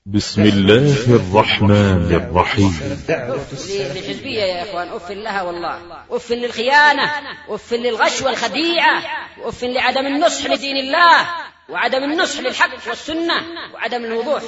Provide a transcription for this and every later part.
بسم الله الرحمن الرحيم. للحزبية يا إخوان أف لها والله، أف للخيانة، أف للغش والخديعة، وأف لعدم النصح لدين الله، وعدم النصح للحق والسنة، وعدم الوضوح.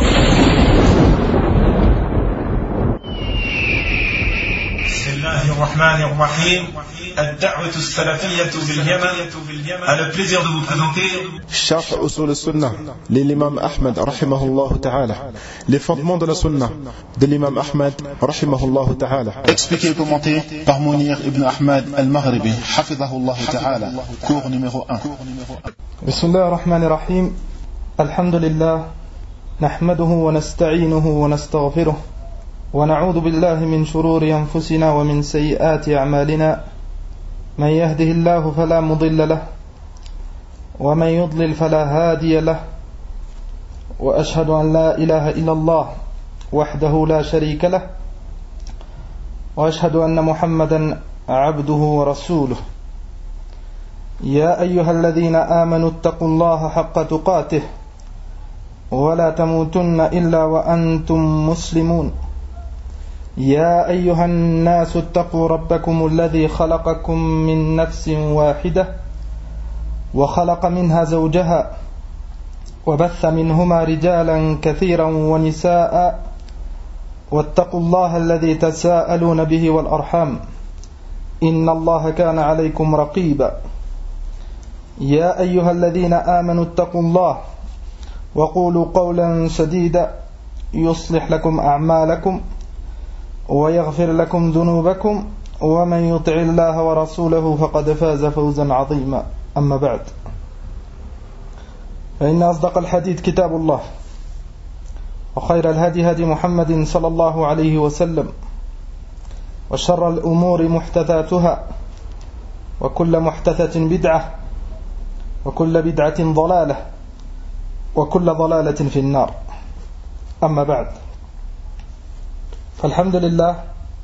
بسم الله الرحمن الرحيم. الدعوة السلفية باليمن a le plaisir de vous présenter شرح أصول السنة للإمام أحمد رحمه الله تعالى, les fondements de la sunna de l'imam Ahmed رحمه الله تعالى, expliqué et commenté par Mounir ibn Ahmad al-Maghribi حفظه الله تعالى, cours numéro 1. بسم الله الرحمن الرحيم. الحمد لله نحمده ونستعينه ونستغفره ونعوذ بالله من شرور أنفسنا ومن سيئات أعمالنا, من يهده الله فلا مضل له ومن يضلل فلا هادي له, وأشهد أن لا إله إلا الله وحده لا شريك له, وأشهد أن محمدا عبده ورسوله. يا أيها الذين آمنوا اتقوا الله حق تقاته ولا تموتن إلا وأنتم مسلمون. يا أيها الناس اتقوا ربكم الذي خلقكم من نفس واحدة وخلق منها زوجها وبث منهما رجالا كثيرا ونساء, واتقوا الله الذي تساءلون به والأرحام إن الله كان عليكم رقيبا. يا أيها الذين آمنوا اتقوا الله وقولوا قولا سديدا يصلح لكم أعمالكم ويغفر لكم ذنوبكم, ومن يطع الله ورسوله فقد فاز فوزا عظيما. أما بعد, فإن أصدق الحديث كتاب الله, وخير الهدي هدي محمد صلى الله عليه وسلم, وشر الأمور محدثاتها, وكل محدثة بدعة, وكل بدعة ضلالة, وكل ضلالة في النار. أما بعد, فالحمد لله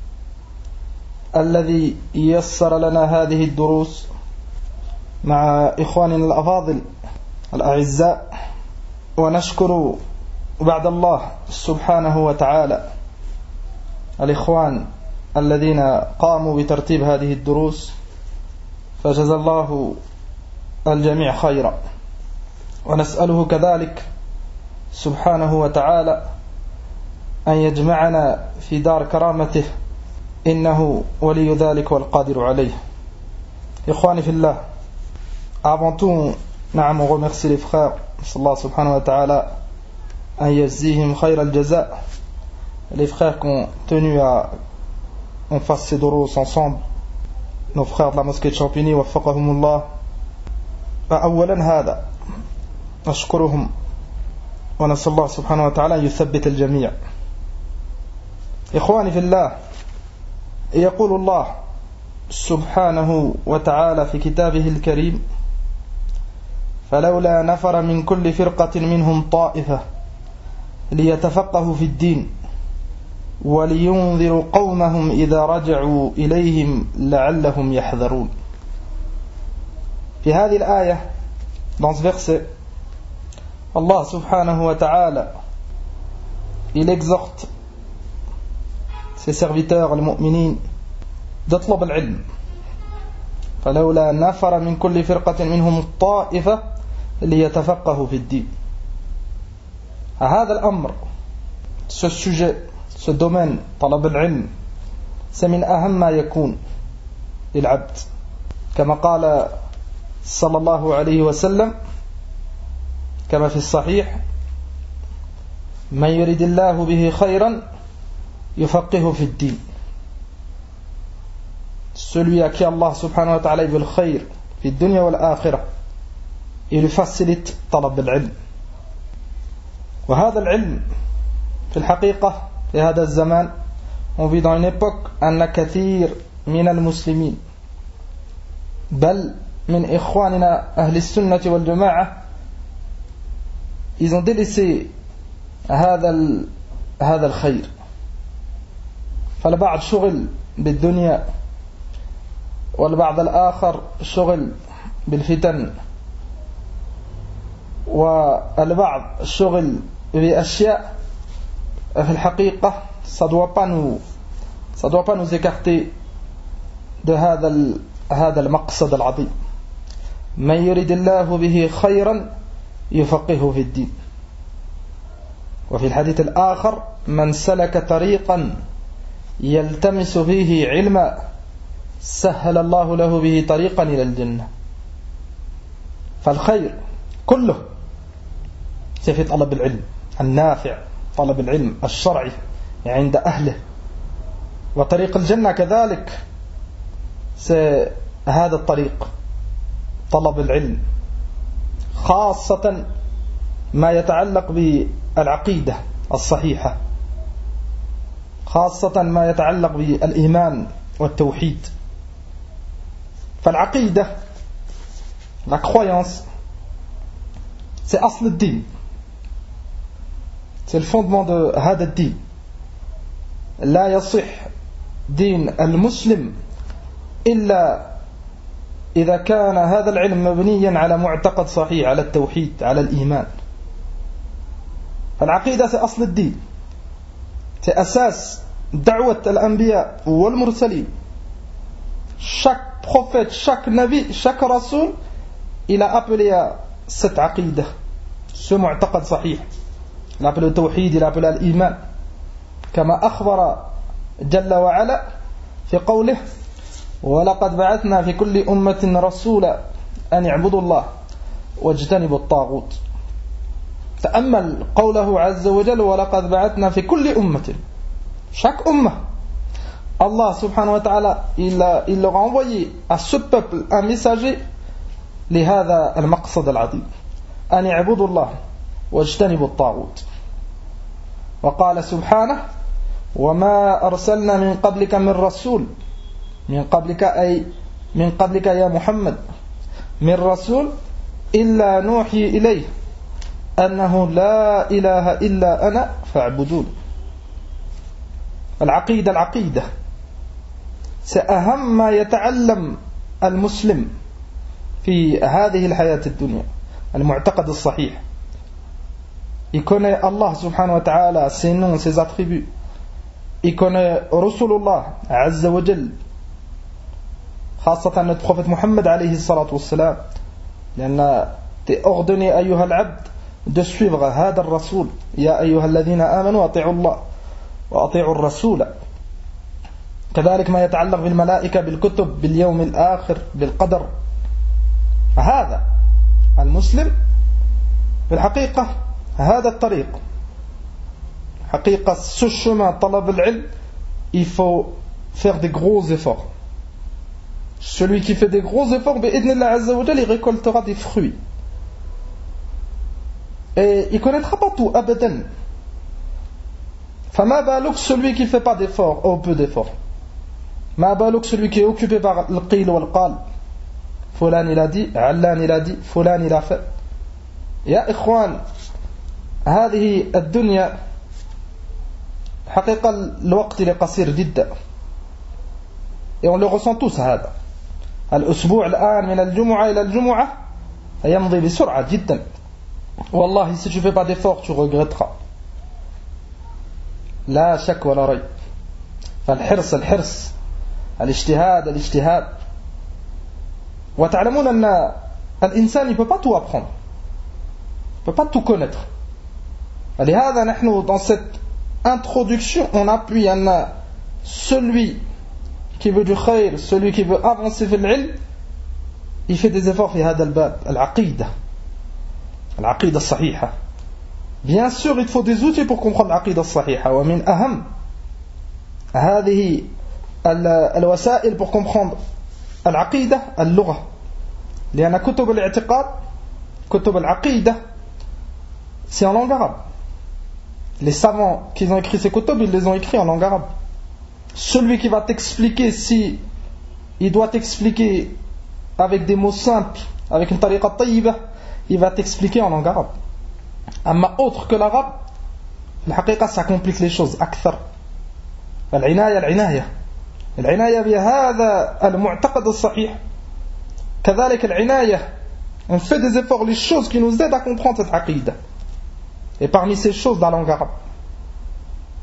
الذي يسر لنا هذه الدروس مع إخواننا الأفاضل الأعزاء, ونشكر بعد الله سبحانه وتعالى الإخوان الذين قاموا بترتيب هذه الدروس, فجزا الله الجميع خيرا, ونسأله كذلك سبحانه وتعالى أن يجمعنا في دار كرامته, إنه ولي ذلك والقادر عليه. إخواني في الله, avant tout, نعم, on remercie les frères, Allah subhanahu wa ta'ala an yazihim khayr al-jaza, les frères qui ont tenu à on fasse ces doros ensemble, nos frères de la mosquée de Champigny, waffaqahumullah. أولا هذا أشكرهم ونسأل الله سبحانه وتعالى أن يثبت الجميع. إخواني في الله, يقول الله سبحانه وتعالى في كتابه الكريم: فلولا نفر من كل فرقة منهم طائفة ليتفقهوا في الدين ولينذروا قومهم إذا رجعوا إليهم لعلهم يحذرون. في هذه الآية, dans ce verset, Allah subhanahu wa ta'ala, il exhorte ses serviteurs المؤمنين تطلب العلم. فلولا نفر من كل فرقة منهم الطائفة ليتفقهوا في الدين. هذا الأمر, ce sujet, ce domaine, طلب العلم, c'est من أهم ما يكون للعبد, كما قال صلى الله عليه وسلم كما في الصحيح: من يريد الله به خيرا يفقهه في الدين. Celui à qui Allah subhanahu wa ta'ala veut le khayr في الدنيا والآخرة, il lui facilite طلب العلم. وهذا العلم في الحقيقة في هذا الزمان, on vit dans une époque أن كثير من المسلمين بل من إخواننا أهل السنة والجماعة ils ont délaissé هذا الخير. فالبعض شغل بالدنيا, والبعض الآخر شغل بالفتن, والبعض شغل بأشياء في الحقيقة ça doit pas nous écarter de هذا المقصد العظيم من يريد الله به خيرا يفقهه في الدين وفي الحديث الآخر من سلك طريقا يلتمس فيه علما سهل الله له به طريقا إلى الجنة فالخير كله في طلب العلم النافع طلب العلم الشرعي عند أهله وطريق الجنة كذلك هذا الطريق طلب العلم خاصة ما يتعلق بالعقيدة الصحيحة خاصة ما يتعلق بالإيمان والتوحيد فالعقيدة la croyance c'est أصل الدين c'est le fondement de هذا الدين لا يصح دين المسلم إلا إذا كان هذا العلم مبنيا على معتقد صحيح على التوحيد على الإيمان فالعقيدة c'est أصل الدين c'est أساس دعوة الأنبياء والمرسلين chaque prophète, chaque nabi, chaque rasoul il a appelé à cette عقيدة ce معتقد صحيح il a appelé le tawhid, il a appelé الإيمان كما أخبر جل وعلا في قوله ولقد بعثنا في كل أمة رسولا أن يعبدوا الله واجتنبوا الطاغوت تأمل قوله عز وجل ولقد بعثنا في كل أمة chaque أمة Allah subhanahu wa ta'ala il leur a envoyé à ce peuple un messager لهذا المقصد العظيم أن يعبدوا الله واجتنبوا الطاغوت وقال سبحانه وما أرسلنا من قبلك من رسول من قبلك أي من قبلك يا محمد من رسول إلا نوحي إليه أنه لا إله إلا أنا فاعبدون العقيدة سأهم ما يتعلم المسلم في هذه الحياة الدنيا المعتقد الصحيح il connaît Allah subhanahu wa ta'ala ses noms, ses attributs il connaît Rasulullah azza wa jal خاصة notre prophète Muhammad alayhi salatu wassalam لأن t'es ordonné أيها العبد de suivre هذا الرسول يا أيها الذين آمنوا أطيعوا الله وأطيعوا الرسول كذلك ما يتعلق بالملائكة بالكتب باليوم الآخر بالقدر هذا المسلم في الحقيقة هذا الطريق حقيقة ce chemin طلب العلم il faut faire des gros efforts celui qui fait des gros efforts بإذن الله عز وجل il récoltera des fruits et il connaîtra pas tout أبدا فما بالك celui qui fait pas d'efforts ou peu d'efforts ما بالك celui qui est occupé par le qil wal qal فلان il a dit علان il a dit فلان il a fait يا إخوان هذه الدنيا حقيقة الوقت قصير جدا et on le ressent tous هذا الأسبوع الآن من الجمعة إلى الجمعة يمضي بسرعة جدا والله si tu fais pas d'efforts tu regretteras لا شك ولا ريب فالحرص الاجتهاد وتعلمون أن الإنسان ne peut pas tout apprendre ne peut pas tout connaître لهذا نحن dans cette introduction on appuie أن celui qui veut du khayr celui qui veut avancer في العلم il fait des efforts في هذا الباب العقيدة الصحيحة bien sûr il faut des outils pour comprendre العقيدة الصحيحة ومن أهم هذه الوسائل pour comprendre العقيدة اللغة لأن كتب الاعتقاد كتب العقيدة c'est en langue arabe les savants qui ont écrit ces kutub ils les ont écrits en langue arabe celui qui va t'expliquer si il doit t'expliquer avec des mots simples avec une tariqa tayyiba il va t'expliquer en langue arabe أما autre que l'arabe الحقيقة ça complique les choses أكثر العناية بهذا المعتقد الصحيح كذلك العناية on fait des efforts les choses qui nous aident à comprendre cette aqida et parmi ces choses dans la langue arabe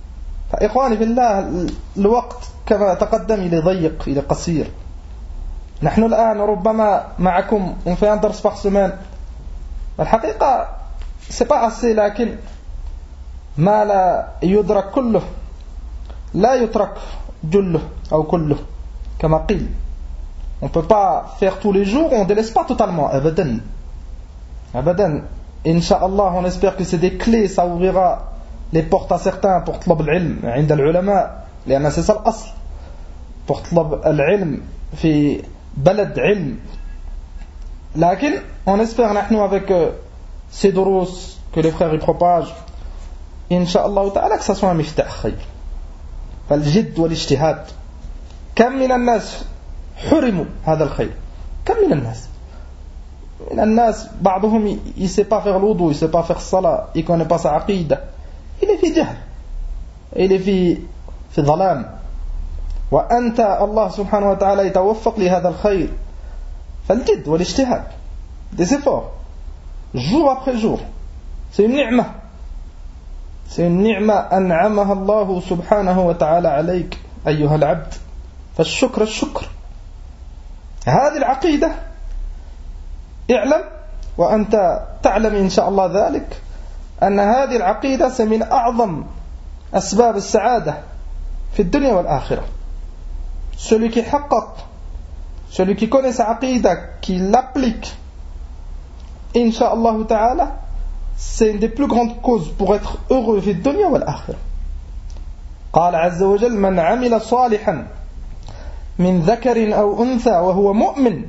فإخواني في الله الوقت كما تقدم إلى ضيق إلى قصير. نحن الآن ربما معكم في un درس par semaine. الحقيقة c'est pas assez, لكن ما لا يدرك كله لا يترك جله أو كله كما قيل. On ne peut pas faire tous les jours, on ne délaisse pas totalement. Abadan. Abadan. Inch'Allah, on espère que c'est des clés, ça ouvrira les portes à certains pour طلب العلم عند العلماء, لأن c'est ça الأصل. Pour طلب العلم في بلد علم. لكن on espère نحن avec ces دروس que les frères y propagent, Inch'Allah ta'ala, que ça soit un مفتاح خير. فالجد والاجتهاد. كم من الناس حرموا هذا الخير. كم من الناس. من الناس بعضهم il sait pas faire l'wudu, il sait pas faire salat, il connaît pas sa aqida. Il est في جهل. Il est في ظلام. وأنت الله سبحانه وتعالى يتوفق لهذا الخير. فالجد والاجتهاد. Des efforts. Jour après jour. C'est une ni'ma. C'est une ni'ma أنعمها الله سبحانه وتعالى عليك أيها العبد. فالشكر الشكر. هذه العقيدة اعلم وأنت تعلم إن شاء الله ذلك أن هذه العقيدة من أعظم أسباب السعادة في الدنيا والآخرة. Celui qui حقق, celui qui connaît sa aqida, qui l'applique, Inch'Allah ta'ala, c'est une des plus grandes causes pour être heureux في الدنيا والآخرة. قال عز وجل من عمل صالحا من ذكر أو أنثى وهو مؤمن.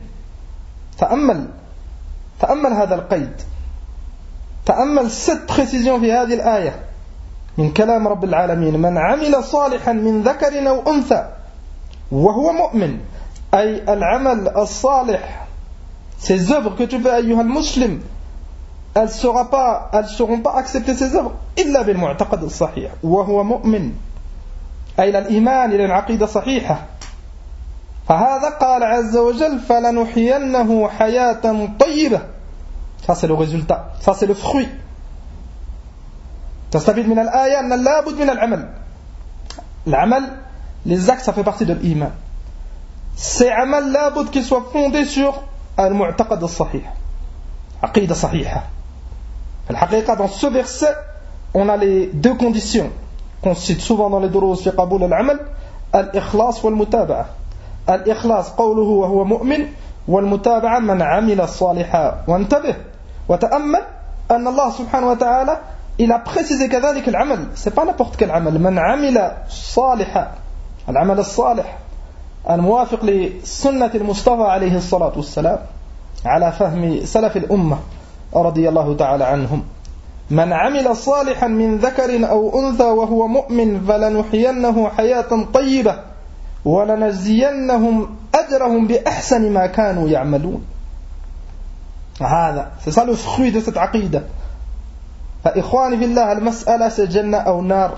تأمل هذا القيد, تأمل cette précision في هذه الآية من كلام رب العالمين. من عمل صالحا من ذكر أو أنثى وهو مؤمن, أي العمل الصالح, ces œuvres que tu fais أيها المسلم, elles seront pas acceptées ces œuvres إلا بالمعتقد الصحيح. وهو مؤمن أي الإيمان إلى العقيدة صحيحة. فهذا قال عز وجل فلنحيينه حياة طيبة. Ça c'est le résultat, ça c'est le fruit. تستفيد من الآية أن لابد من العمل. العمل, les actes, ça fait partie de l'iman. Ces عمل لابد qu'ils soient fondés sur المعتقد الصحيح, عقيدة صحيحة. الحقيقة dans ce verset on a les deux conditions qu'on cite souvent dans les دروس في قبول العمل, الإخلاص والمتابعة. الإخلاص قوله وهو مؤمن, والمتابعة من عمل صالحا. وانتبه وتأمل أن الله سبحانه وتعالى il a précisé كذلك العمل, c'est pas n'importe quel عمل. من عمل صالحا, العمل الصالح الموافق لسنة المصطفى عليه الصلاة والسلام على فهم سلف الأمة رضي الله تعالى عنهم. من عمل صالحا من ذكر أو أنثى وهو مؤمن فلنحيينه حياة طيبة ولنجزينهم أجرهم بأحسن ما كانوا يعملون. هذا c'est ça le fruit de cette عقيدة. فإخواني في الله, المسألة c'est جنة أو نار,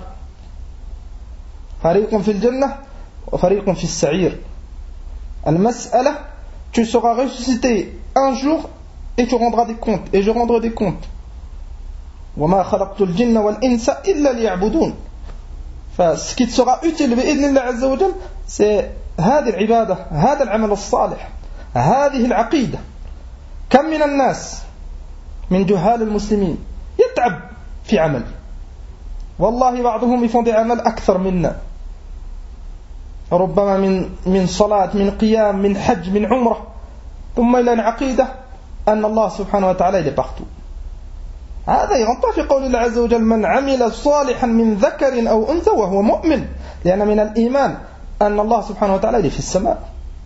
فريق في الجنة وفريق في السعير. المسألة, tu seras ressuscité un jour et tu rendras des comptes, et je rendrai des comptes. وما خلقت الجن والإنس إلا ليعبدون. فce qui te sera utile بإذن الله عز وجل c'est هذه العبادة, هذا العمل الصالح, هذه العقيدة. كم من الناس من جهال المسلمين يتعب في عمل, والله بعضهم يفون عمل أكثر منا, ربما من صلاة, من قيام, من حج, من عمرة, ثم إلى العقيدة أن الله سبحانه وتعالى il est partout. هذا يغطى في قول الله عز وجل من عمل صالحا من ذكر أو أنثى وهو مؤمن, لأن من الإيمان أن الله سبحانه وتعالى في السماء.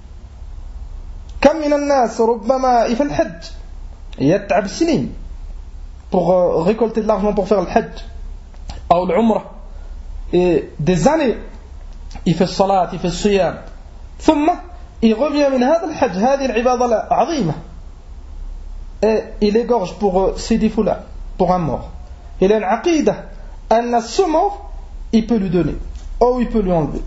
كم من الناس ربما في الحج يتعب سنين pour récolter de l'argent pour faire le hajj ou l'umrah, et des années il fait salat, il fait siyam, ثم il revient من هذا الحج, هذه العبادة العظيمة, et il égorge pour ces défauts-là, pour un mort. Il a une aqida, أن ce mort il peut lui donner ou il peut lui enlever.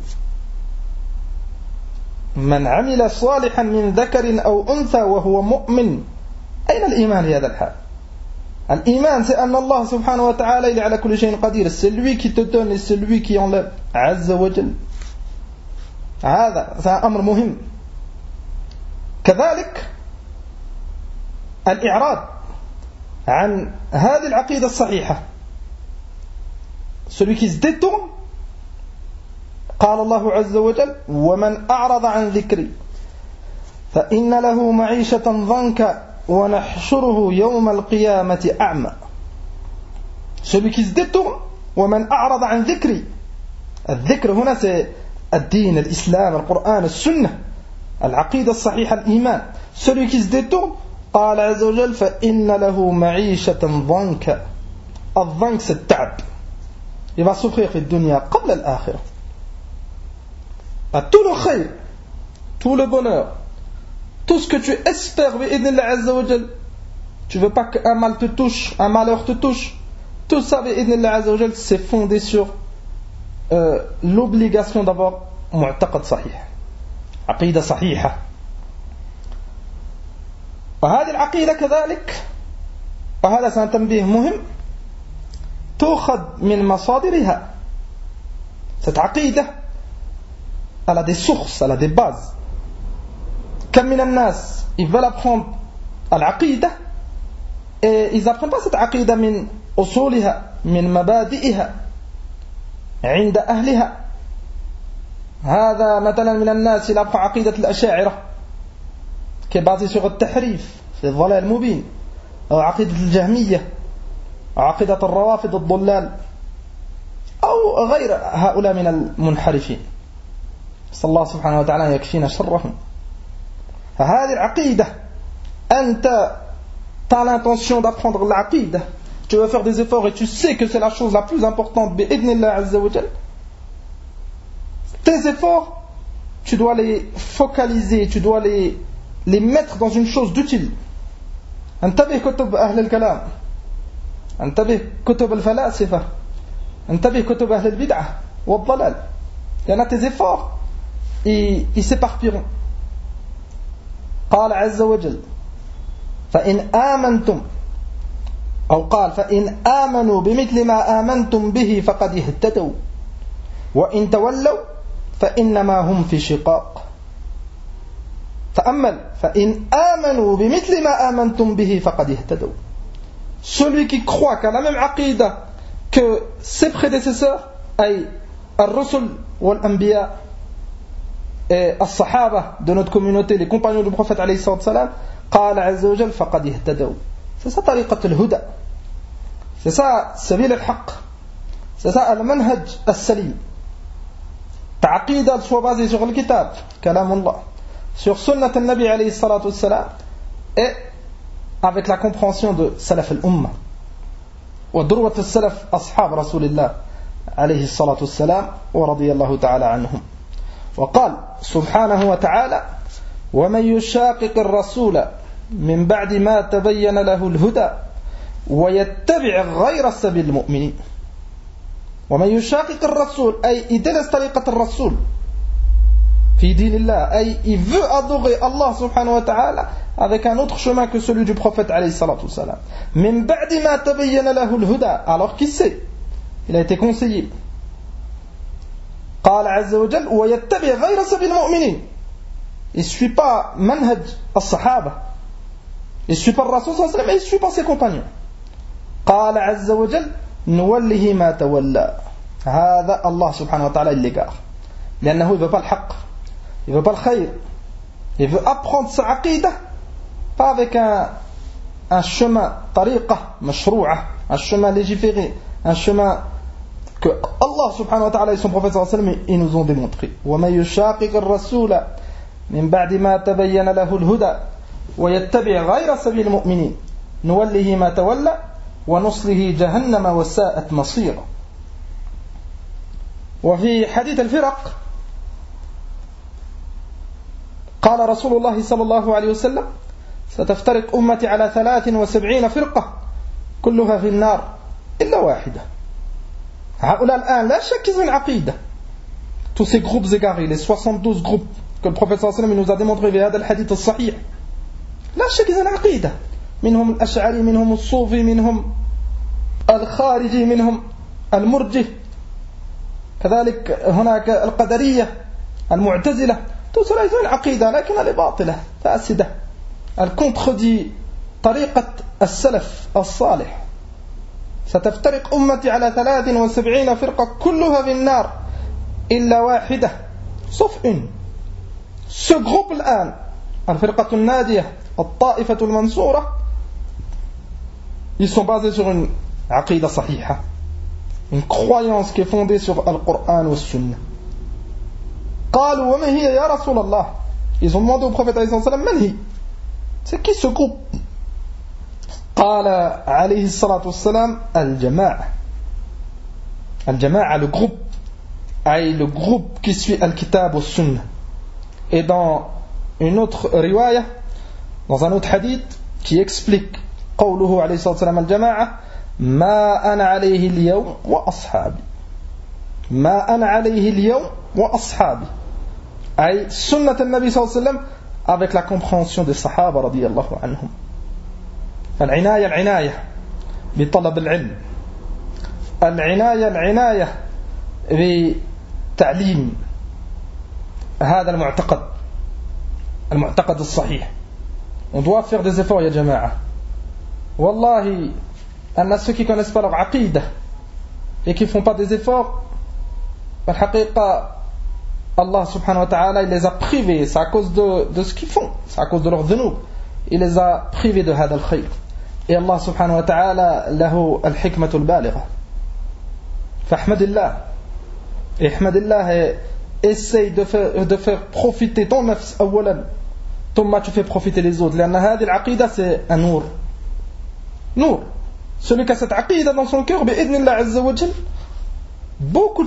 من عمل صالحا من ذكر أو أنثى وهو مؤمن. أين الإيمان في هذا الحال؟ الإيمان c'est أن الله سبحانه وتعالى il est على كل شيء قدير, c'est lui qui te donne et c'est lui qui enlève. عز وجل. هذا أمر مهم. كذلك الإعراض عن هذه العقيدة الصحيحة. Celui qui se détourne, قال الله عز وجل ومن أعرض عن ذكري فإن له معيشة ضنكا ونحشره يوم القيامة أعمى. Celui qui se détourne ومن أعرض عن ذكري. الذكر هنا c'est الدين, الإسلام, القرآن, السنة, العقيدة الصحيحة, الإيمان. Celui qui se détourne, قال عز وجل فإن له معيشة ضنكا. الضنك c'est التعب. Il va souffrir في الدنيا قبل الآخرة. Tout le khayr, tout le bonheur, tout ce que tu espères bi'idhnillah azza wa jal, tu veux pas qu'un mal te touche, un malheur te touche, tout ça bi'idhnillah azza wa jal, c'est fondé sur l'obligation d'avoir mu'taqad sahih, aqida sahiha. وهذه العقيدة كذلك, وهذا سنتنبيه مهم, تؤخذ من مصادرها. Cette عقيدة elle a des sources, elle a des bases. Comme من الناس ils veulent apprendre العقيدة et ils apprennent pas cette عقيدة من أصولها, من مبادئها عند أهلها. هذا مثلا من الناس il apprend عقيدة الأشاعرة qui est basée sur التحريف, c'est الضلال المبين, أو عقيدة الجهمية, أو عقيدة الروافض الضلال, أو غير هؤلاء من المنحرفين. صلى الله سبحانه وتعالى يكفينا شرهم. فهذه العقيدة, أنت as l'intention d'apprendre l'aqida, tu veux faire des efforts et tu sais que c'est la chose la plus importante bi'idhnillah azza wa jal, tes efforts tu dois les focaliser, tu dois les mettre dans une chose d'utile. انتبه كتب أهل الكلام, انتبه كتب الفلاسفة, انتبه كتب أهل البدعة والضلال, لأن tes efforts ils s'éparpilleront. قال عز وجل فإن آمنتم, أو قال فإن آمنوا بمثل ما آمنتم به فقد اهتدوا وإن تولوا فإنما هم في شقاق. تأمل, فإن آمنوا بمثل ما آمنتم به فقد اهتدوا. Celui qui croit qu'à la même aqida que ses prédécesseurs, ay al-Rusul wal-Anbiya et al-Sahaba de notre communauté, les compagnons du prophète alayhi salam, قال عز وجل فقد اهتدوا. C'est ça طريقة الهدى, c'est ça سبيل الحق, c'est ça المنهج السليم. Ta aqida soit basée sur le kitab, kalamullah, sur sunnat al-Nabi alayhi salatu wassalam, et avec la compréhension de salaf al-umma wa durwat al-salaf ashab rasulillah alayhi salatu wassalam wa radiyallahu ta'ala anhum. وقال سبحانه وتعالى ومن يشاقق الرسول من بعد ما تبين له الهدى ويتبع غير سبيل المؤمنين. ومن يشاقق الرسول أي il délaisse طريقة الرسول في دين الله, أي il veut adorer Allah subhanahu wa ta'ala avec un autre chemin que celui du prophète alayhi salatu wassalam. من بعد ما تبين له الهدى, alors qu'il sait, il a été conseillé. قال عز وجل ويتبع غير سبيل المؤمنين, il ne suit pas manhaj al-sahaba, il ne suit pas le rasul sallallahu alayhi wa sallam, mais il ne suit pas ses compagnons. قال عز وجل نوله ما تولى. هذا الله سبحانه وتعالى il l'égare, لأنه il ne veut pas le haqq, il ne veut pas le khayr, il veut apprendre sa aqida pas avec un chemin tariqa mashrou'a, un chemin légiféré, un chemin que Allah subhanahu wa ta'ala et son prophète sallallahu alayhi wa sallam ils nous ont démontré. وَمَن يُشَاقِقِ الرَّسُولَ مِن بَعْدِ مَا تَبَيَّنَ لَهُ الْهُدَى وَيَتَّبِعْ غَيْرَ سَبِيلِ الْمُؤْمِنِينَ نُوَلِّهِ مَا تَوَلَّى ونصله جهنم وساءت مصيرا. وفي حديث الفرق قال رسول الله صلى الله عليه وسلم ستفترق أمتي على 73 فرقة كلها في النار إلا واحدة. هؤلاء الآن لا شك ils ont une عقيدة. Tous ces groupes égarés, les 72 groupes que le prophète صلى الله عليه وسلم nous a démontré في هذا الحديث الصحيح, لا شك ils ont une عقيدة. منهم الأشعري, منهم الصوفي, منهم الخارجي, منهم المرجئ, كذلك هناك القدرية المعتزلة tout cela ils ont une عقيدة لكن elle est باطلة فاسدة elle contredit طريقة السلف الصالح ستفترق أمتي على 73 فرقة كلها في النار إلا واحدة sauf une ce groupe الآن الفرقة الناجية الطائفة المنصورة ils sont basés sur une عقيدة صحيحة une croyance qui est fondée sur le Coran et la Sunna. قالوا وما هي يا رسول الله ils ont demandé au prophète عليه الصلاة والسلام من هي c'est qui ce groupe قال عليه الصلاة والسلام الجماعة الجماعة le groupe أي le groupe qui suit الكتاب والسنة. Et dans une autre riwaya dans un autre hadith qui explique قوله عليه الصلاة والسلام الجماعة ما أنا عليه اليوم وأصحابي ما أنا عليه اليوم وأصحابي أي سنة النبي صلى الله عليه وسلم avec la compréhension des صحابة رضي الله عنهم. العناية بطلب العلم العناية بتعليم هذا المعتقد الصحيح. On doit faire des efforts يا جماعة. والله أن ceux qui connaissent pas leur عقيدة et qui font pas des efforts الحقيقة Allah subhanahu wa ta'ala il les a privés, c'est à cause de ce qu'ils font, c'est à cause de leurs dhunoub, il les a privés de هذا الخير. Et Allah subhanahu wa ta'ala له الحكمة البالغة. فاحمد الله احمد الله et essaye de faire profiter ton nafs أولا ثم tu fais profiter les autres لأن هذه العقيدة c'est un nour. Nour. Celui qui a cette aqida dans son cœur, بإذن الله عز وجل, beaucoup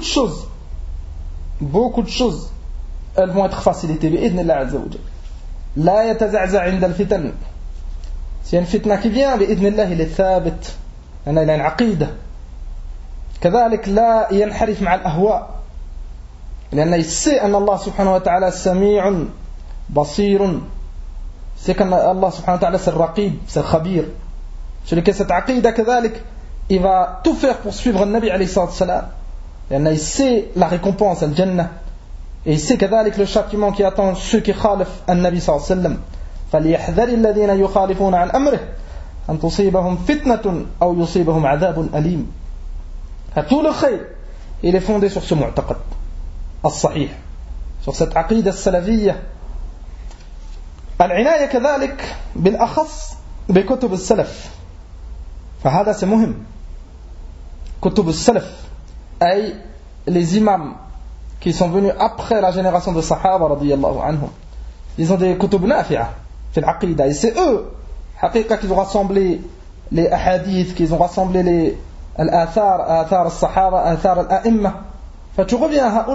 de choses, elles vont être facilitées, بإذن الله عز وجل. لا يتزعزع عند الفتن. s'il y a une fitna qui vient, بإذن الله il est ثابت. il a une aqida. كذلك لا ينحرف مع الأهواء. لأنه يسي أن الله سبحانه وتعالى سميع بصير. c'est qu'Allah سبحانه وتعالى c'est le raqib, c'est le khabir. Celui qui a cette aqida كذلك il va tout faire pour suivre le Nabi alayhi salatu wassalam. Il sait la récompense, le Jannah, et il sait كذلك le châtiment qui attend ceux qui khalifent le Nabi صلى الله عليه وسلم. فليحذر الذين يخالفون عن أمره أن تصيبهم فتنة أو يصيبهم عذاب أليم. Tout le khayr il est fondé sur ce mu'taqad الصحيح, sur cette aqida السلفية. العناية كذلك بالأخص بكتب السلف. فهذا c'est مهم. كتب السلف أي les imams qui sont venus après la génération de Sahaba radiyallahu anhum, ils ont des kutub nafi'a في العقيدة, et c'est eux حقيقة qu'ils ont rassemblé les ahadith, qu'ils ont rassemblé les آثار الصحابة, آثار الأئمة. فتtu reviens à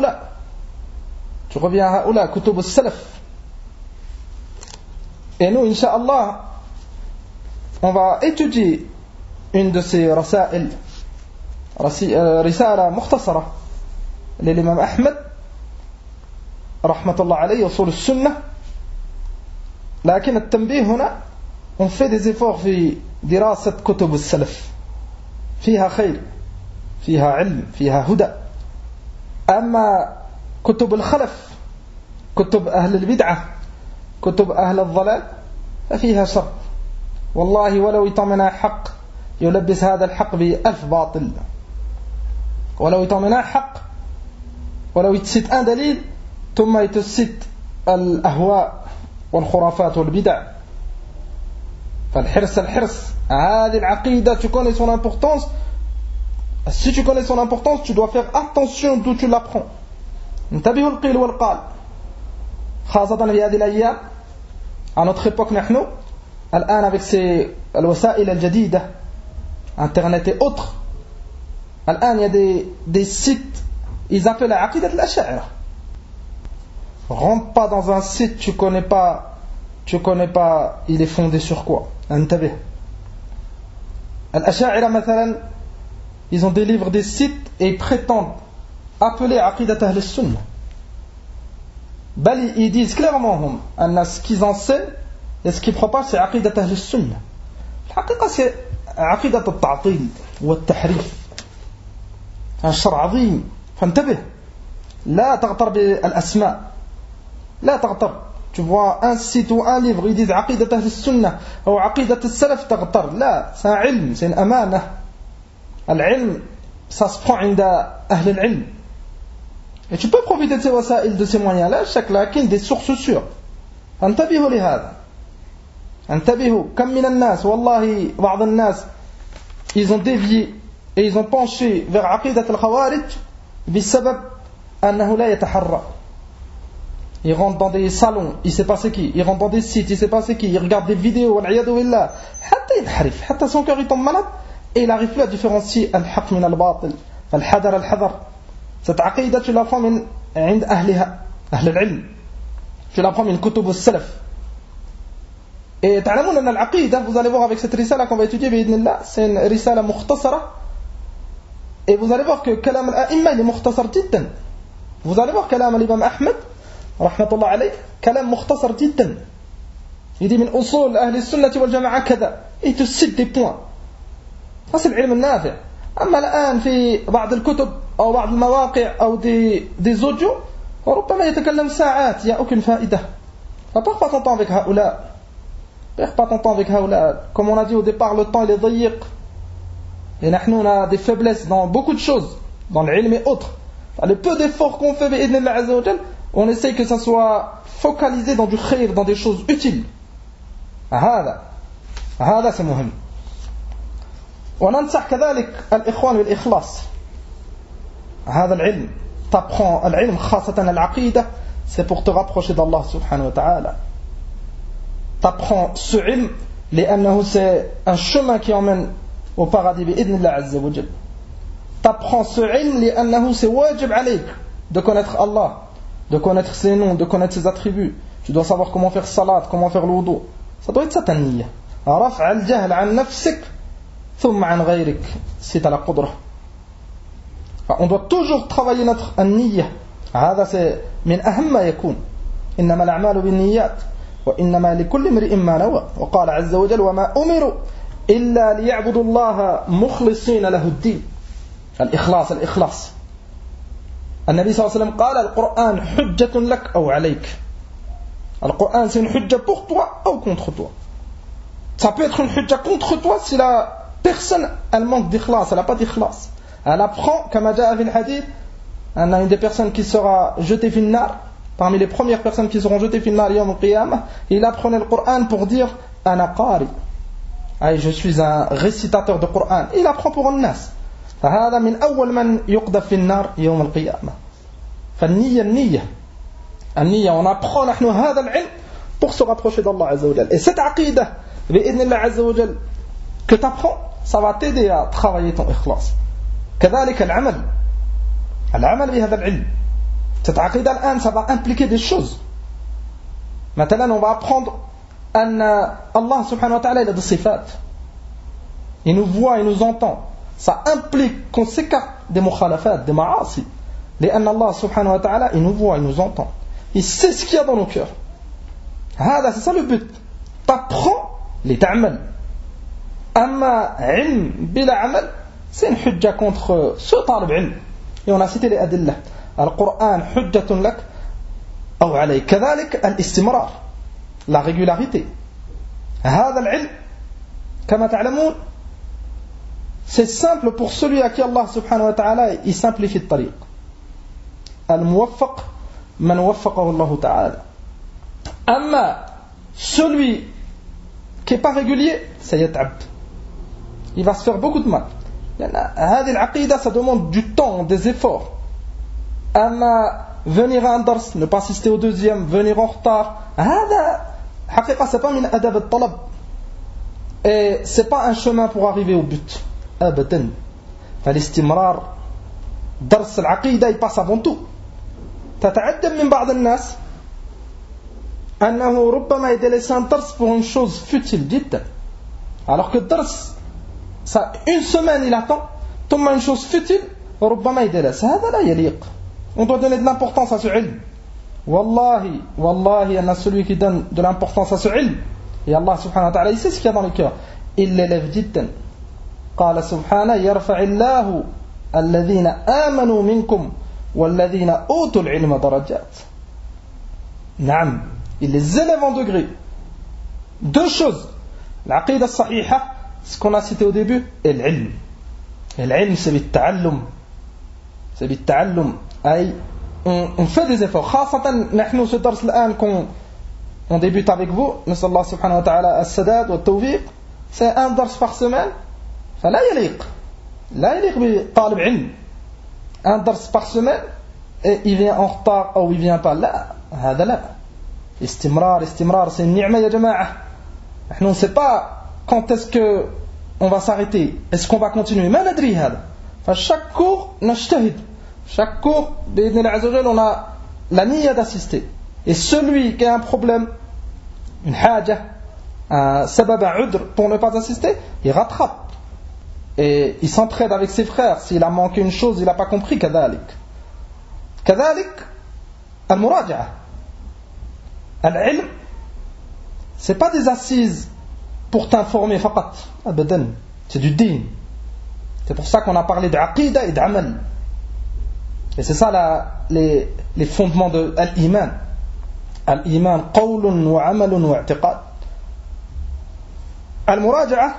هؤلاء كتب السلف. Et nous, Inch'Allah, on va étudier une de ces رسائل, رسالة مختصرة للإمام أحمد رحمة الله عليه وصول السنة. لكن التنبيه هنا on fait des efforts في دراسة كتب السلف, فيها خير, فيها علم, فيها هدى. أما كتب الخلف, كتب أهل البدعة, كتب أهل الضلال, ففيها شر. والله ولو يطمنا حق يلبس هذا الحق بألف باطل. ولو يطمنا حق, ولو يتسيت un دليل ثم يتسيت الأهواء والخرافات والبدع. فالحرص هذه العقيدة, tu connais son importance. Si tu connais son importance, tu dois faire attention d'où tu l'apprends. انتبهوا القيل والقال, خاصة في هذه الأيام, à notre époque نحن الآن avec ces الوسائل الجديدة, internet et autres. الآن il y a des sites, ils appellent la aqidat al-ash'ira. Rentre pas dans un site, tu connais pas il est fondé sur quoi. انتبه. Al-ash'ira مثلا, ils ont des livres, des sites, et ils prétendent appeler aqidat al-sunnah. بل ils disent clairement هم أن ce qu'ils enseignent et ce qu'ils propagent c'est aqidat al-sunnah. الحقيقة c'est عقيدة التعطيل والتحريف. un شر عظيم فانتبه لا تغتر بالأسماء لا تغتر. Tu vois un site ou un livre, ils disent عقيدة أهل السنة أو عقيدة السلف, تغتر. لا, c'est un علم, c'est une أمانة. العلم, ça se prend عند أهل العلم. Et tu peux profiter de ces وسائل, de ces moyens-là, chaque lakin des sources sûres. انتبهوا لهذا. انتبهوا. كم من الناس, والله بعض الناس, ils ont dévié et ils ont penché vers عقيدة الخوارج بسبب أنه لا يتحرى. Il rentre dans des salons, il sait pas c'est qui. Il rentre dans des sites, il sait pas c'est qui. Il regarde des vidéos, والعياذ بالله. حتى ينحرف, حتى son cœur il tombe malade et il n'arrive plus à différencier الحق من الباطل. فالحذر الحذر. Cette عقيدة tu la prends من عند أهلها, أهل العلم. Tu la prends من كتب السلف. Et تعلمون أن العقيدة, vous allez voir avec cette risala qu'on va étudier بإذن الله, c'est une risala مختصرة. Et vous allez voir que كلام الأئمة il est مختصر جدا. Vous allez voir كلام الإمام أحمد رحمة الله عليه كلام مختصر جدا. يدي من أصول أهل السنة والجماعة كذا. Et te cite des points. Ça c'est العلم النافع. أما الآن في بعض الكتب أو بعض المواقع أو des audios ربما يتكلم ساعات, il n'y a aucune فائدة. Ne perds pas ton temps avec هؤلاء. Perds pas ton temps avec هؤلاء. Comme on a dit au départ, le temps il est ضيق. Et nous on a des faiblesses dans beaucoup de choses, dans l'ilm et autres. Le peu d'efforts qu'on fait بإذن الله عز وجل, on essaye que ça soit focalisé dans du khayr, dans des choses utiles. هذا c'est مهم. وننصح كذلك الإخوان بالإخلاص. هذا العلم t'apprends العلم خاصة العقيدة, c'est pour te rapprocher d'Allah subhanahu wa ta'ala. T'apprends ce ilm لأنه c'est un chemin qui emmène au paradis بإذن الله عز وجل. T'apprends ce ilm لأنه c'est واجب عليك de connaître Allah, de connaître ses noms, de connaître ses attributs. Tu dois savoir comment faire salat, comment faire le wudu. Ça doit être ça ta niyya. رفع الجهل عن نفسك ثم عن غيرك si t'as la qudra. On doit toujours travailler notre niyya. هذا c'est من أهم ما يكون. إنما الأعمال بالنيات وإنما لكل امرئ ما نوى. وقال عز وجل وما أمروا إلا ليعبدوا الله مخلصين له الدين. الإخلاص. النبي صلى الله عليه وسلم قال القرآن حجة لك أو عليك. القرآن c'est une hujja pour toi ou contre toi. Ça peut être une hujja contre toi si la personne elle manque d'ikhlas, elle n'a pas d'ikhlas. Elle apprend, comme جاء في الحديث, elle a une des personnes qui sera jetée في النار, parmi les premières personnes qui seront jetées في النار يوم القيامة, il apprenait le Coran pour dire أنا قارئ. Je suis un récitateur de Coran. Il apprend pour الناس. فهذا من أول من يقذف في النار يوم القيامة. فالنية النية, on apprend نحن هذا العلم pour se rapprocher d'Allah عز وجل. Et cette عقيدة بإذن الله عز وجل que tu apprends, ça va t'aider à travailler ton ikhlas. كذلك العمل بهذا العلم. Cette عقيدة الآن ça va impliquer des choses. Maintenant on va apprendre أن Allah subhanahu wa ta'ala il a des sifat. Il nous voit, il nous entend. Ça implique qu'on s'écarte des mukhalafat, des ma'asi. لأن Allah subhanahu wa ta'ala il nous voit, il nous entend. Il sait ce qu'il y a dans nos cœurs. C'est ça le but. T'apprends les ta'amal. Amma ilm bila amal, c'est une hujja contre ce talib ilm. Et on a cité les adillah. Al-Qur'an hujjatun lak ou alayk. كذلك الاستمرار, la régularité. هذا العلم كما تعلمون c'est simple pour celui à qui Allah subhanahu wa ta'ala il simplifie le tariq. Al-muwaffaq man waffaqahu Allah ta'ala. Amma celui qui n'est pas régulier, ça yat'ab. Il va se faire beaucoup de mal. هذه العقيدة ça demande du temps, des efforts. Amma venir à un dars, ne pas assister au deuxième, venir en retard, هذا حقيقة c'est pas min adab al-talab. Et c'est pas un chemin pour arriver au but. أبدا. فالاستمرار درس العقيدة il passe avant tout. تتعجب من بعض الناس أنه ربما يدلس un درس pour une chose futile جدا. Alors que درس ça une semaine il attend, ثم une chose futile ربما يدلس. هذا لا يليق. On doit donner de l'importance à ce ilm. Wallahi أن celui qui donne de l'importance à ce ilm, et Allah subhanahu wa ta'ala il sait ce qu'il y a dans le cœur, il l'élève جدا. قال سبحانه يرفع الله الذين آمنوا منكم والذين أوتوا العلم درجات. نعم, il les élève en degré. Deux choses, l'aqida sahiha, ce qu'on a cité au début, et l'ilm. Et l'ilm, c'est بالتعلم. C'est بالتعلم. أي on fait des efforts. خاصة نحن ce درس الآن qu'on débute avec vous, نسأل الله سبحانه وتعالى السداد والتوفيق. C'est un درس par semaine. فلا يليق بطالب علم un درس par semaine et il vient en retard ou il vient pas. لا, هذا لا. استمرار c'est une ni'ma يا جماعة. نحن on ne sait pas quand est-ce que on va s'arrêter, est-ce qu'on va continuer, ما ندري هذا. فchaque cours نجتهد, chaque cours بإذن الله عز وجل on a la niya d'assister. Et celui qui a un problème, une haja, un sabab, un udr pour ne pas assister, il rattrape et il s'entraide avec ses frères. S'il a manqué une chose, il n'a pas compris. كذلك المراجعة. العلم, c'est pas des assises pour t'informer فقط, أبدا, c'est du din. C'est pour ça qu'on a parlé d'aqida et d'amal. Et c'est ça les fondements de l'iman. الإيمان قول وعمل واعتقاد. المراجعة,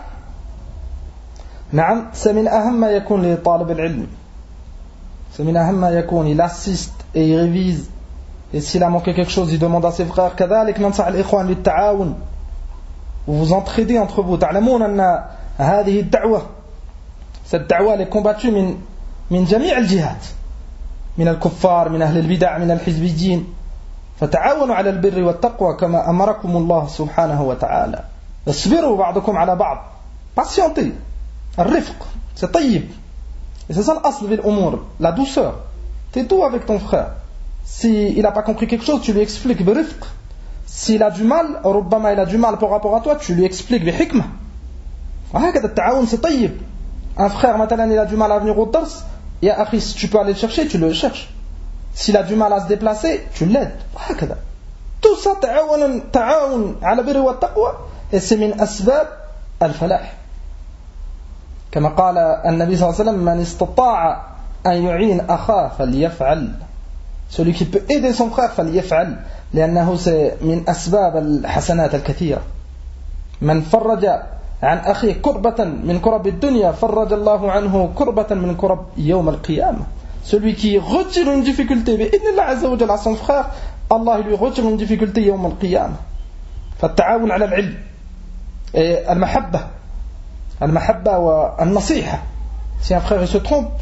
نعم, c'est من أهم ما يكون لطالب العلم. C'est من أهم ما يكون, il assiste et il révise, et s'il a manqué quelque chose il demande à ses frères. كذلك ننصح الإخوان للتعاون, vous vous entraidez entre vous. تعلمون أن هذه الدعوة, cette دعوة est combattue من جميع الجهات, من الكفار, من أهل البدع, من الحزبيين. فتعاونوا على البر والتقوى كما أمركم الله سبحانه وتعالى. اصبروا بعضكم على بعض, patientez. الرفق, c'est طيب. Et c'est ça l'asl bil umur, la douceur. T'es doux avec ton frère. S'il n'a pas compris quelque chose, tu lui expliques برفق. S'il a du mal, ربما il a du mal par rapport à toi, tu lui expliques بحكمة. وهكذا التعاون c'est طيب. Un frère مثلا il a du mal à venir au dars, يا أخي si tu peux aller le chercher, tu le cherches. S'il a du mal à se déplacer, tu l'aides. وهكذا. Tout ça تعاون على البر والتقوى, et c'est من أسباب الفلاح. كما قال النبي صلى الله عليه وسلم من استطاع أن يعين أخاه فليفعل. Celui qui peut aider son frère فليفعل, لأنه c'est من أسباب الحسنات الكثيرة. من فرج عن أخيه كربة من كرب الدنيا فرج الله عنه كربة من كرب يوم القيامة. Celui qui retire une difficulté بإذن الله عز وجل à son frère, Allah lui retire une difficulté يوم القيامة. فالتعاون على العلم, المحبة والنصيحة. Si un frère il se trompe,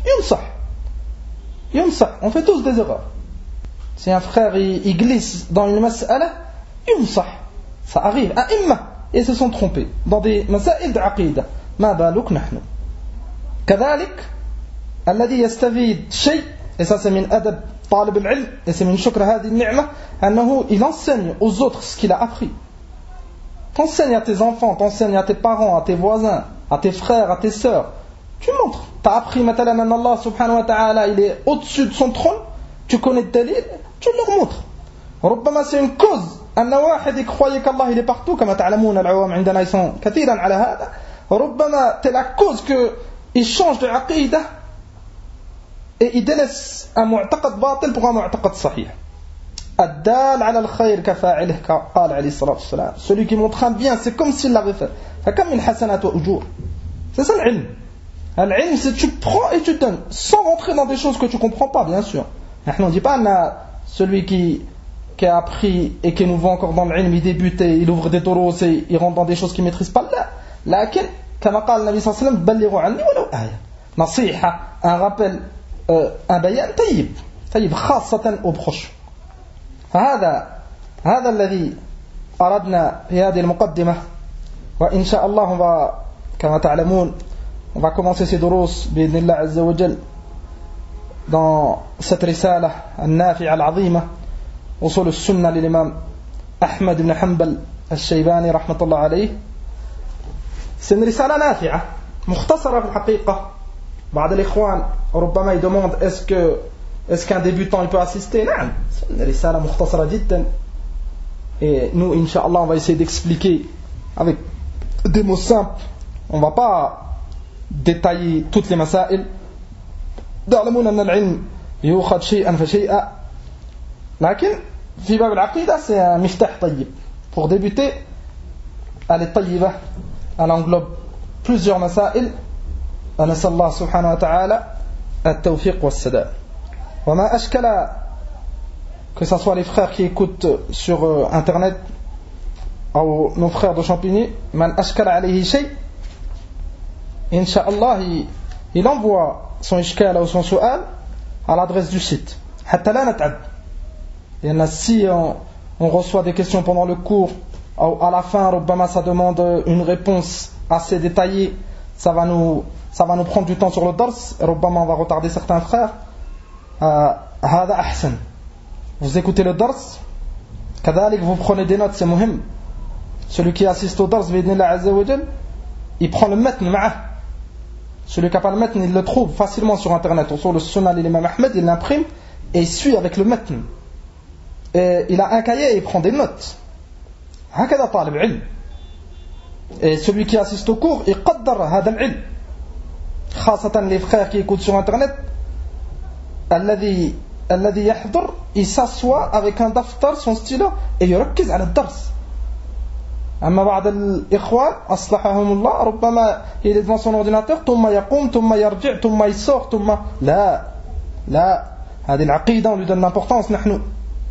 ينصح. On fait tous des erreurs. Si un frère il glisse dans une mas'ala, ينصح. Ça arrive. أئمة et se sont trompés dans des مسائل d'عقيدة. ما بالك نحن. كذلك الذي يستفيد شيء, et ça c'est من أدب طالب العلم, et c'est من شكر هذه النعمة, أنه il enseigne aux autres ce qu'il a appris. T'enseignes à tes enfants, t'enseignes à tes parents, à tes voisins, à tes frères, à tes sœurs. Tu montres. Tu as appris مثلا أن Allah subhanahu wa ta'ala il est au-dessus de son trône, tu connais le dalil, tu leur montres. ربما c'est une cause أن واحد croyait qu'Allah il est partout, كما تعلمون العوام عندنا ils sont كثيرا على هذا. ربما c'est la cause que il change de aqida et il délaisse un معتقد باطل pour un معتقد صحيح. الدال على الخير كفاعله قال عليه الصلاة والسلام. Celui qui montre un bien, c'est comme s'il l'avait fait. فكم من حسنات وأجور. C'est ça l'ilm. L'ilm, c'est tu prends et tu donnes, sans rentrer dans des choses que tu comprends pas, bien sûr. On ne dit pas celui qui a appris et qui est nouveau encore dans l'ilm, il débute et il ouvre des taureaux et il rentre dans des choses qu'il ne maîtrise pas. Là, كما قال النبي صلى الله عليه وسلم بلغوا عني ولو آية. نصيحة, un rappel, un bayan طيب خاصة aux proches. هذا الذي أردنا في هذه المقدمة. وإن شاء الله كما تعلمون on va commencer ces durus بإذن الله عز وجل dans cette رسالة النافعة العظيمة وصول السنة للإمام أحمد بن حنبل الشيباني رحمة الله عليه. C'est une رسالة نافعة مختصرة في الحقيقة. بعض الإخوان ربما يدمون est-ce qu'un débutant il peut assister. نعم, c'est une رسالة مختصرة جدا. Et nous, Inch'Allah, on va essayer d'expliquer avec des mots simples. On ne va pas détailler toutes les masail. تعلمون أن العلم يؤخذ شيئا فشيئا. لكن في باب العقيدة c'est un miftah طيب. Pour débuter, elle est طيبة, elle englobe plusieurs مسائل. نسأل الله سبحانه وتعالى التوفيق والسداد. وما أشكل, que ce soit les frères qui écoutent sur internet ou nos frères de Champigny, man ashkala alayhi shay, Inch'Allah, il envoie son ishkala ou son su'al à l'adresse du site. Hatta la nat'ab. Et si on reçoit des questions pendant le cours, ou à la fin, Rubbama, ça demande une réponse assez détaillée, ça va nous prendre du temps sur le dars, et Rubbama, on va retarder certains frères. Hada ahsan. Vous écoutez le dars, kadalik, vous prenez des notes, c'est muhim. Celui qui assiste au dars, bi'idhnillah azza wa jal, il prend le matn ma'ah. Celui qui n'a pas le matn, il le trouve facilement sur internet. Sur le sunnah de l'imam Ahmed, il l'imprime et il suit avec le matn. Et il a un cahier et il prend des notes. Hakada talib ilm. Et celui qui assiste au cours, il qaddar hada al-ilm. Khasatan les frères qui écoutent sur internet, alladhi yahdar, il s'assoit avec un daftar, son stylo, et il يركز على الدرس. أما بعض الإخوان أصلحهم الله ربما il est devant son ordinateur ثم يقوم ثم يرجع ثم يسوق ثم لا هذه العقيدة on lui donne l'importance نحن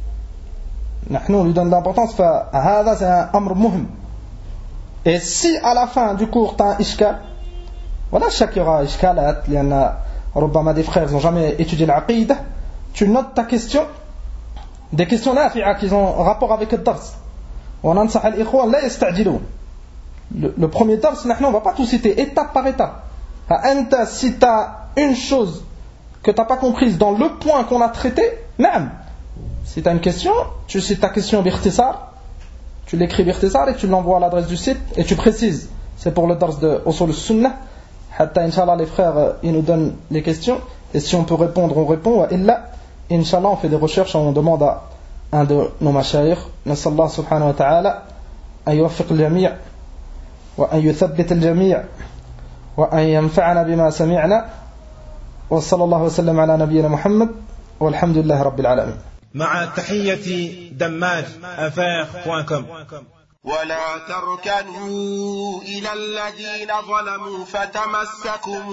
on lui donne l'importance فهذا c'est un أمر مهم. Et si à la fin du cours tu as un إشكال ولا شك يرى إشكالات لأن ربما des frères n'ont jamais étudié العقيدة, tu notes ta question, des questions نافعة qui ont rapport avec le dars. وننصح الإخوان لا يستعجلون. Le premier dars, on ne va pas tout citer étape par étape. Si tu as une chose que tu n'as pas comprise dans le point qu'on a traité, même. Si tu as une question, tu cites ta question bikhtisar, tu l'écris bikhtisar et tu l'envoies à l'adresse du site et tu précises. C'est pour le dars de Usul al-Sunnah. Hatta, Inch'Allah, les frères, ils nous donnent les questions. Et si on peut répondre, on répond. Et là, Inch'Allah, on fait des recherches, on demande à un de nos mashayikh. نسأل الله سبحانه وتعالى أن يوفق الجميع وأن يثبت الجميع وأن ينفعنا بما سمعنا وصلى الله وسلم على نبينا محمد والحمد لله رب العالمين. مع تحية دماج@affaires.com. ولا تركنوا إلى الذين ظلموا فتمسكم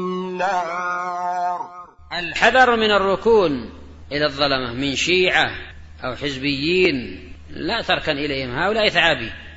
النار. الحذر من الركون إلى الظلمة من شيعة أو حزبيين، لا تركن إليهم، هؤلاء ثعابي.